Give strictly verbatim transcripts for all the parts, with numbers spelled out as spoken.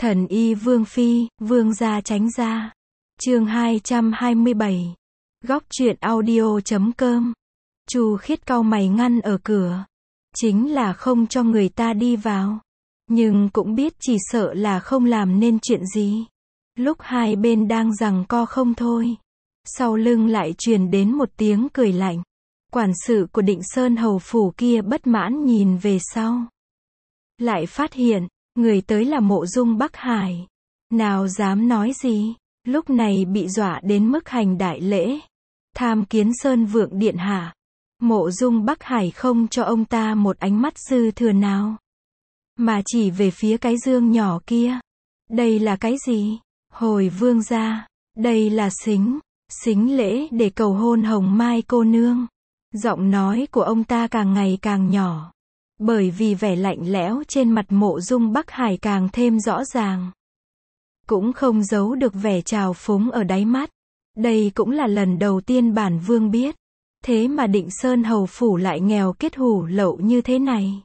Thần y Vương Phi, Vương gia tránh ra. Chương hai trăm hai mươi bảy. Góc truyện audio chấm com. Chu Khiết cau mày ngăn ở cửa. Chính là không cho người ta đi vào. Nhưng cũng biết chỉ sợ là không làm nên chuyện gì. Lúc hai bên đang giằng co không thôi. Sau lưng lại truyền đến một tiếng cười lạnh. Quản sự của Định Sơn hầu phủ kia bất mãn nhìn về sau. Lại phát hiện, người tới là Mộ Dung Bắc Hải. Nào dám nói gì, lúc này bị dọa đến mức hành đại lễ. Tham kiến Sơn Vượng điện hạ. Mộ Dung Bắc Hải không cho ông ta một ánh mắt dư thừa nào. Mà chỉ về phía cái dương nhỏ kia. Đây là cái gì? Hồi vương gia, đây là xính, xính lễ để cầu hôn Hồng Mai cô nương. Giọng nói của ông ta càng ngày càng nhỏ. Bởi vì vẻ lạnh lẽo trên mặt Mộ Dung Bắc Hải càng thêm rõ ràng. Cũng không giấu được vẻ trào phúng ở đáy mắt. Đây cũng là lần đầu tiên bản vương biết. Thế mà Định Sơn hầu phủ lại nghèo kết hủ lậu như thế này.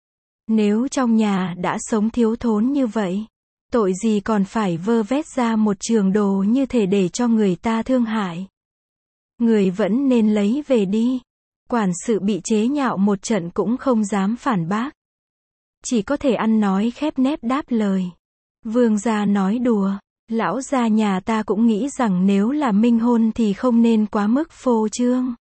Nếu trong nhà đã sống thiếu thốn như vậy, tội gì còn phải vơ vét ra một trường đồ như thể để cho người ta thương hại. Người vẫn nên lấy về đi. Quản sự bị chế nhạo một trận cũng không dám phản bác. Chỉ có thể ăn nói khép nép đáp lời. Vương gia nói đùa, lão gia nhà ta cũng nghĩ rằng nếu là minh hôn thì không nên quá mức phô trương.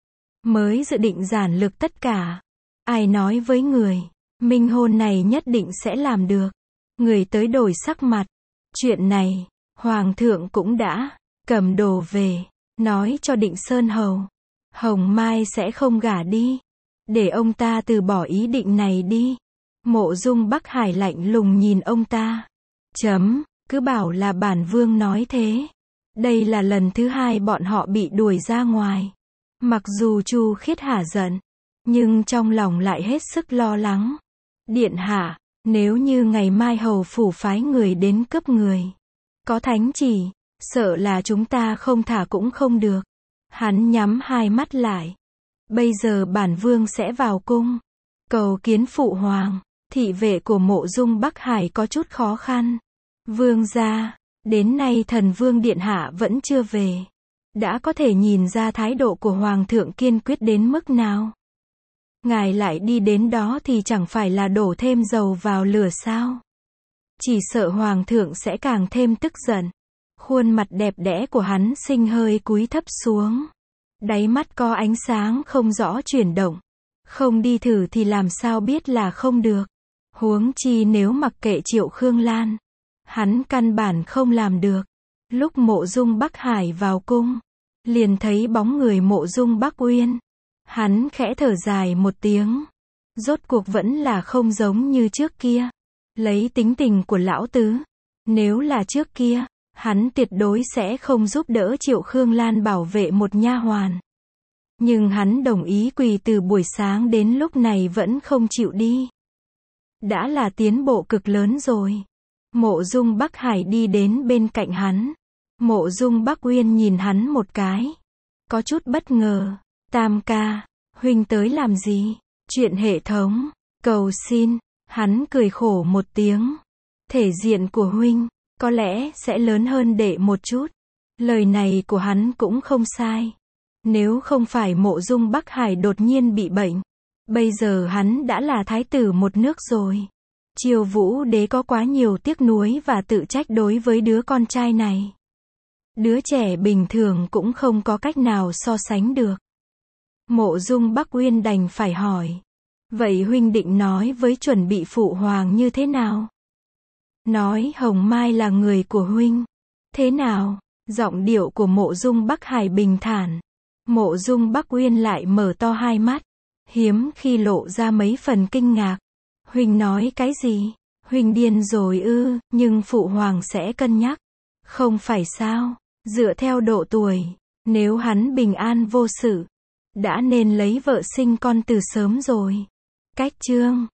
Mới dự định giản lược tất cả. Ai nói với người, minh hôn này nhất định sẽ làm được. Người tới đổi sắc mặt. Chuyện này, Hoàng thượng cũng đã cầm đồ về, nói cho Định Sơn hầu. Hồng Mai sẽ không gả đi. Để ông ta từ bỏ ý định này đi. Mộ Dung Bắc Hải lạnh lùng nhìn ông ta. Chấm, cứ bảo là bản vương nói thế. Đây là lần thứ hai bọn họ bị đuổi ra ngoài. Mặc dù Chu Khiết hả giận, nhưng trong lòng lại hết sức lo lắng. Điện hạ, nếu như ngày mai hầu phủ phái người đến cướp người, có thánh chỉ, sợ là chúng ta không thả cũng không được. Hắn nhắm hai mắt lại. Bây giờ bản vương sẽ vào cung, cầu kiến phụ hoàng. Thị vệ của Mộ Dung Bắc Hải có chút khó khăn. Vương gia, đến nay thần vương điện hạ vẫn chưa về. Đã có thể nhìn ra thái độ của hoàng thượng kiên quyết đến mức nào. Ngài lại đi đến đó thì chẳng phải là đổ thêm dầu vào lửa sao? Chỉ sợ hoàng thượng sẽ càng thêm tức giận. Khuôn mặt đẹp đẽ của hắn sinh hơi cúi thấp xuống. Đáy mắt có ánh sáng không rõ chuyển động. Không đi thử thì làm sao biết là không được. Huống chi nếu mặc kệ Triệu Khương Lan, hắn căn bản không làm được. Lúc Mộ Dung Bắc Hải vào cung, liền thấy bóng người Mộ Dung Bắc Uyên. Hắn khẽ thở dài một tiếng. Rốt cuộc vẫn là không giống như trước kia. Lấy tính tình của lão tứ, nếu là trước kia, hắn tuyệt đối sẽ không giúp đỡ Triệu Khương Lan bảo vệ một nha hoàn. Nhưng hắn đồng ý quỳ từ buổi sáng đến lúc này vẫn không chịu đi. Đã là tiến bộ cực lớn rồi. Mộ Dung Bắc Hải đi đến bên cạnh hắn. Mộ Dung Bắc Uyên nhìn hắn một cái. Có chút bất ngờ. Tam ca, huynh tới làm gì? Chuyện hệ thống. Cầu xin. Hắn cười khổ một tiếng. Thể diện của huynh có lẽ sẽ lớn hơn đệ một chút. Lời này của hắn cũng không sai. Nếu không phải Mộ Dung Bắc Hải đột nhiên bị bệnh, bây giờ hắn đã là thái tử một nước rồi. Triều Vũ đế có quá nhiều tiếc nuối và tự trách đối với đứa con trai này. Đứa trẻ bình thường cũng không có cách nào so sánh được. Mộ Dung Bắc Uyên đành phải hỏi. Vậy huynh định nói với chuẩn bị phụ hoàng như thế nào? Nói Hồng Mai là người của huynh. Thế nào? Giọng điệu của Mộ Dung Bắc Hải bình thản. Mộ Dung Bắc Uyên lại mở to hai mắt. Hiếm khi lộ ra mấy phần kinh ngạc. Huynh nói cái gì? Huynh điên rồi ư? Nhưng phụ hoàng sẽ cân nhắc. Không phải sao? Dựa theo độ tuổi, nếu hắn bình an vô sự, đã nên lấy vợ sinh con từ sớm rồi. Cách chương